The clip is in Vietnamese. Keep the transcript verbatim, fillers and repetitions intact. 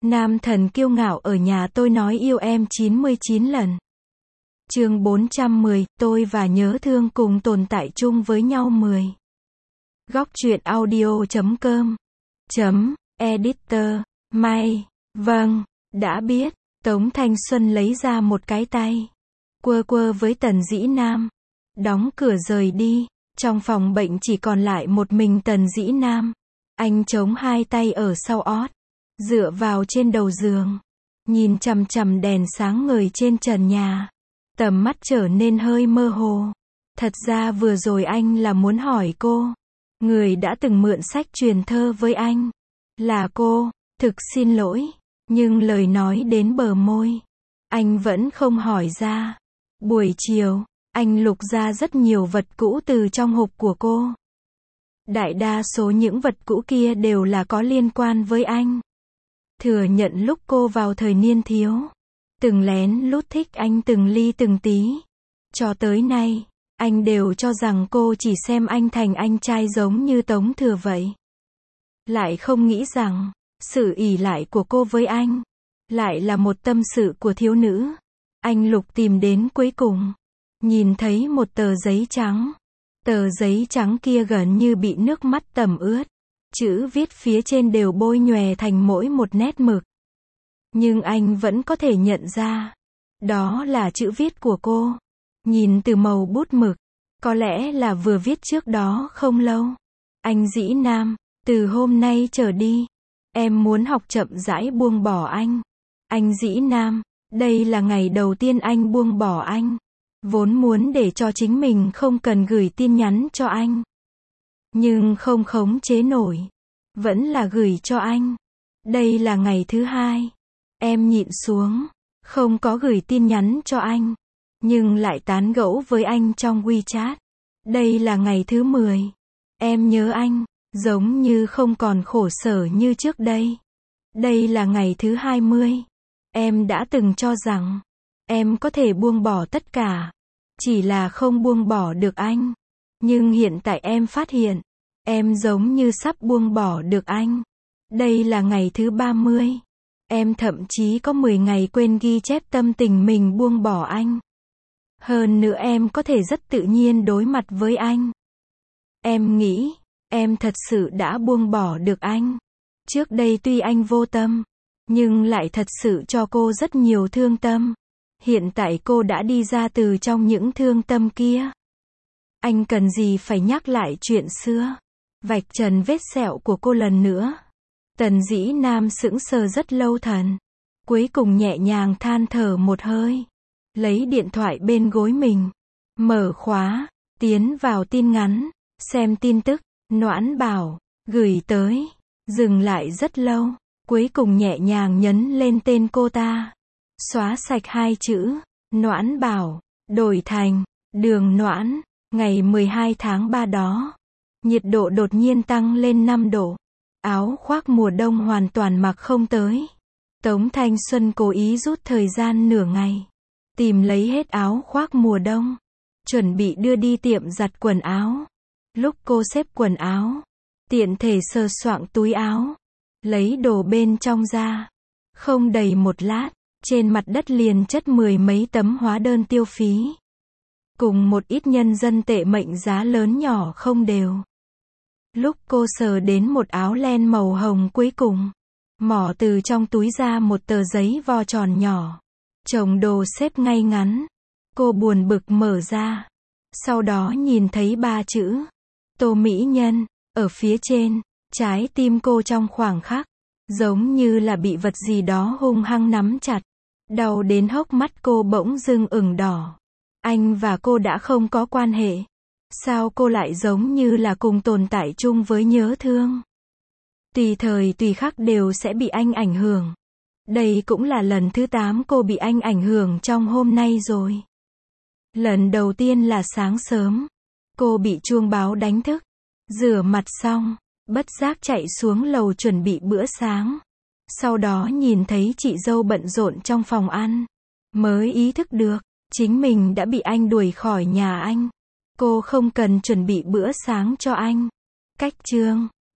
Nam thần kiêu ngạo ở nhà tôi nói yêu em chín mươi chín lần. Chương bốn trăm mười, tôi và nhớ thương cùng tồn tại chung với nhau mười. Góc truyện audio chấm com chấm editor May. Vâng, đã biết. Tống Thanh Xuân lấy ra một cái tay, quơ quơ với Tần Dĩ Nam, đóng cửa rời đi. Trong phòng bệnh chỉ còn lại một mình Tần Dĩ Nam. Anh chống hai tay ở sau ót, dựa vào trên đầu giường, nhìn chằm chằm đèn sáng ngời trên trần nhà. Tầm mắt trở nên hơi mơ hồ. Thật ra vừa rồi anh là muốn hỏi cô, người đã từng mượn sách truyền thơ với anh, là cô. Thực xin lỗi, nhưng lời nói đến bờ môi, anh vẫn không hỏi ra. Buổi chiều, anh lục ra rất nhiều vật cũ từ trong hộp của cô. Đại đa số những vật cũ kia đều là có liên quan với anh. Thừa nhận lúc cô vào thời niên thiếu, từng lén lút thích anh từng ly từng tí. Cho tới nay, anh đều cho rằng cô chỉ xem anh thành anh trai giống như Tống Thừa vậy. Lại không nghĩ rằng, sự ỷ lại của cô với anh, lại là một tâm sự của thiếu nữ. Anh lục tìm đến cuối cùng, nhìn thấy một tờ giấy trắng. Tờ giấy trắng kia gần như bị nước mắt tẩm ướt. Chữ viết phía trên đều bôi nhòe thành mỗi một nét mực. Nhưng anh vẫn có thể nhận ra, đó là chữ viết của cô. Nhìn từ màu bút mực, có lẽ là vừa viết trước đó không lâu. Anh Dĩ Nam, từ hôm nay trở đi, em muốn học chậm rãi buông bỏ anh. Anh Dĩ Nam, đây là ngày đầu tiên anh buông bỏ anh. Vốn muốn để cho chính mình không cần gửi tin nhắn cho anh, nhưng không khống chế nổi, vẫn là gửi cho anh. Đây là ngày thứ hai, em nhịn xuống, không có gửi tin nhắn cho anh, nhưng lại tán gẫu với anh trong WeChat. Đây là ngày thứ mười, em nhớ anh, giống như không còn khổ sở như trước đây. Đây là ngày thứ hai mươi, em đã từng cho rằng em có thể buông bỏ tất cả, chỉ là không buông bỏ được anh. Nhưng hiện tại em phát hiện, em giống như sắp buông bỏ được anh. Đây là ngày thứ ba mươi. Em thậm chí có mười ngày quên ghi chép tâm tình mình buông bỏ anh. Hơn nữa em có thể rất tự nhiên đối mặt với anh. Em nghĩ, em thật sự đã buông bỏ được anh. Trước đây tuy anh vô tâm, nhưng lại thật sự cho cô rất nhiều thương tâm. Hiện tại cô đã đi ra từ trong những thương tâm kia. Anh cần gì phải nhắc lại chuyện xưa, vạch trần vết sẹo của cô lần nữa. Tần Dĩ Nam sững sờ rất lâu thần, cuối cùng nhẹ nhàng than thở một hơi, lấy điện thoại bên gối mình, mở khóa, tiến vào tin nhắn, xem tin tức. Noãn Bảo, gửi tới, dừng lại rất lâu, cuối cùng nhẹ nhàng nhấn lên tên cô ta. Xóa sạch hai chữ, Noãn Bảo, đổi thành, Đường Noãn. Ngày mười hai tháng ba đó, nhiệt độ đột nhiên tăng lên năm độ. Áo khoác mùa đông hoàn toàn mặc không tới. Tống Thanh Xuân cố ý rút thời gian nửa ngày, tìm lấy hết áo khoác mùa đông, chuẩn bị đưa đi tiệm giặt quần áo. Lúc cô xếp quần áo, tiện thể sờ soạng túi áo, lấy đồ bên trong ra. Không đầy một lát, trên mặt đất liền chất mười mấy tấm hóa đơn tiêu phí, cùng một ít nhân dân tệ mệnh giá lớn nhỏ không đều. Lúc cô sờ đến một áo len màu hồng cuối cùng, mỏ từ trong túi ra một tờ giấy vo tròn nhỏ, chồng đồ xếp ngay ngắn. Cô buồn bực mở ra, sau đó nhìn thấy ba chữ Tô Mỹ Nhân ở phía trên. Trái tim cô trong khoảng khắc, giống như là bị vật gì đó hung hăng nắm chặt, đau đến hốc mắt cô bỗng dưng ửng đỏ. Anh và cô đã không có quan hệ, sao cô lại giống như là cùng tồn tại chung với nhớ thương? Tùy thời tùy khắc đều sẽ bị anh ảnh hưởng. Đây cũng là lần thứ tám cô bị anh ảnh hưởng trong hôm nay rồi. Lần đầu tiên là sáng sớm, cô bị chuông báo đánh thức, rửa mặt xong, bất giác chạy xuống lầu chuẩn bị bữa sáng. Sau đó nhìn thấy chị dâu bận rộn trong phòng ăn, mới ý thức được, chính mình đã bị anh đuổi khỏi nhà anh. Cô không cần chuẩn bị bữa sáng cho anh. Cách chương